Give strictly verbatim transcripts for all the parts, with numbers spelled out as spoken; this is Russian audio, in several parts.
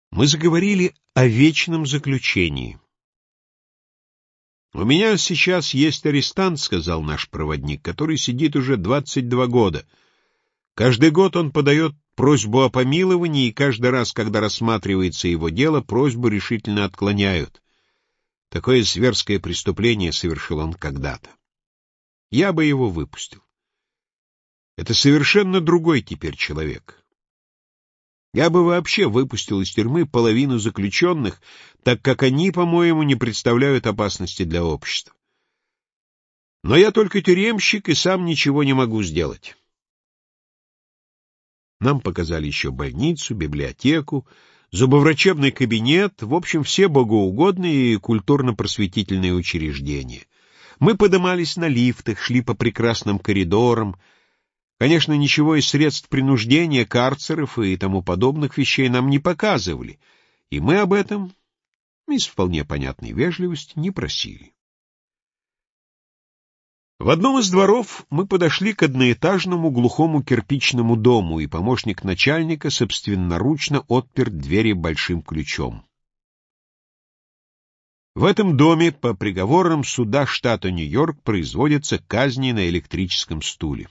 Мы заговорили о вечном заключении. «У меня сейчас есть арестант, — сказал наш проводник, — который сидит уже двадцать два года. Каждый год он подает просьбу о помиловании, и каждый раз, когда рассматривается его дело, просьбу решительно отклоняют. Такое зверское преступление совершил он когда-то. Я бы его выпустил. Это совершенно другой теперь человек. Я бы вообще выпустил из тюрьмы половину заключенных, так как они, по-моему, не представляют опасности для общества. Но я только тюремщик и сам ничего не могу сделать». Нам показали еще больницу, библиотеку, зубоврачебный кабинет, в общем, все богоугодные и культурно-просветительные учреждения. Мы подымались на лифтах, шли по прекрасным коридорам. Конечно, ничего из средств принуждения, карцеров и тому подобных вещей нам не показывали, и мы об этом, из вполне понятной вежливости, не просили. В одном из дворов мы подошли к одноэтажному глухому кирпичному дому, и помощник начальника собственноручно отпер двери большим ключом. В этом доме по приговорам суда штата Нью-Йорк производятся казни на электрическом стуле.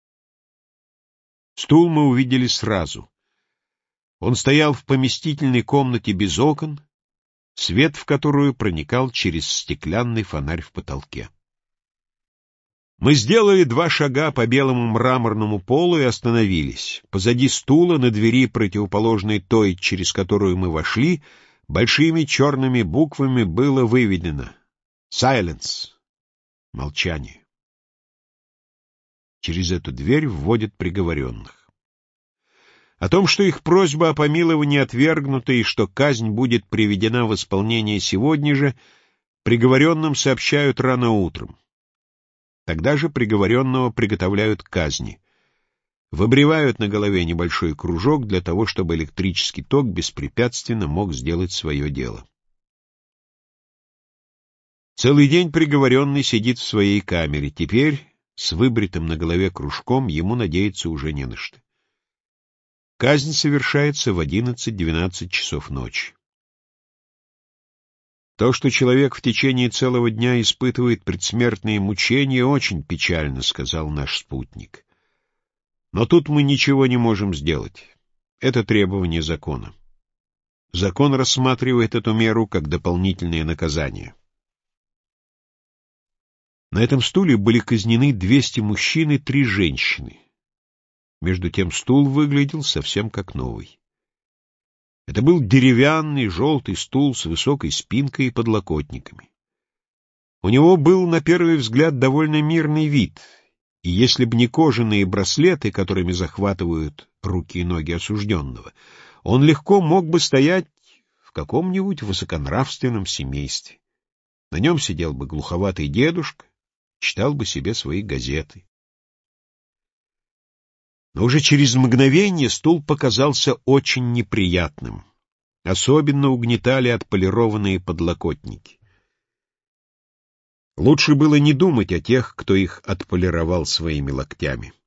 Стул мы увидели сразу. Он стоял в поместительной комнате без окон, свет в которую проникал через стеклянный фонарь в потолке. Мы сделали два шага по белому мраморному полу и остановились. Позади стула, на двери, противоположной той, через которую мы вошли, большими черными буквами было выведено «Silence» — молчание. Через эту дверь вводят приговоренных. О том, что их просьба о помиловании отвергнута и что казнь будет приведена в исполнение сегодня же, приговоренным сообщают рано утром. Тогда же приговоренного приготовляют к казни. Выбривают на голове небольшой кружок для того, чтобы электрический ток беспрепятственно мог сделать свое дело. Целый день приговоренный сидит в своей камере. Теперь, с выбритым на голове кружком, ему надеяться уже не на что. Казнь совершается в одиннадцать-двенадцать часов ночи. То, что человек в течение целого дня испытывает предсмертные мучения, очень печально, — сказал наш спутник. Но тут мы ничего не можем сделать. Это требование закона. Закон рассматривает эту меру как дополнительное наказание. На этом стуле были казнены двести мужчин и три женщины. Между тем стул выглядел совсем как новый. Это был деревянный желтый стул с высокой спинкой и подлокотниками. У него был, на первый взгляд, довольно мирный вид, и если бы не кожаные браслеты, которыми захватывают руки и ноги осужденного, он легко мог бы стоять в каком-нибудь высоконравственном семействе. На нем сидел бы глуховатый дедушка, читал бы себе свои газеты. Но уже через мгновение стул показался очень неприятным. Особенно угнетали отполированные подлокотники. Лучше было не думать о тех, кто их отполировал своими локтями.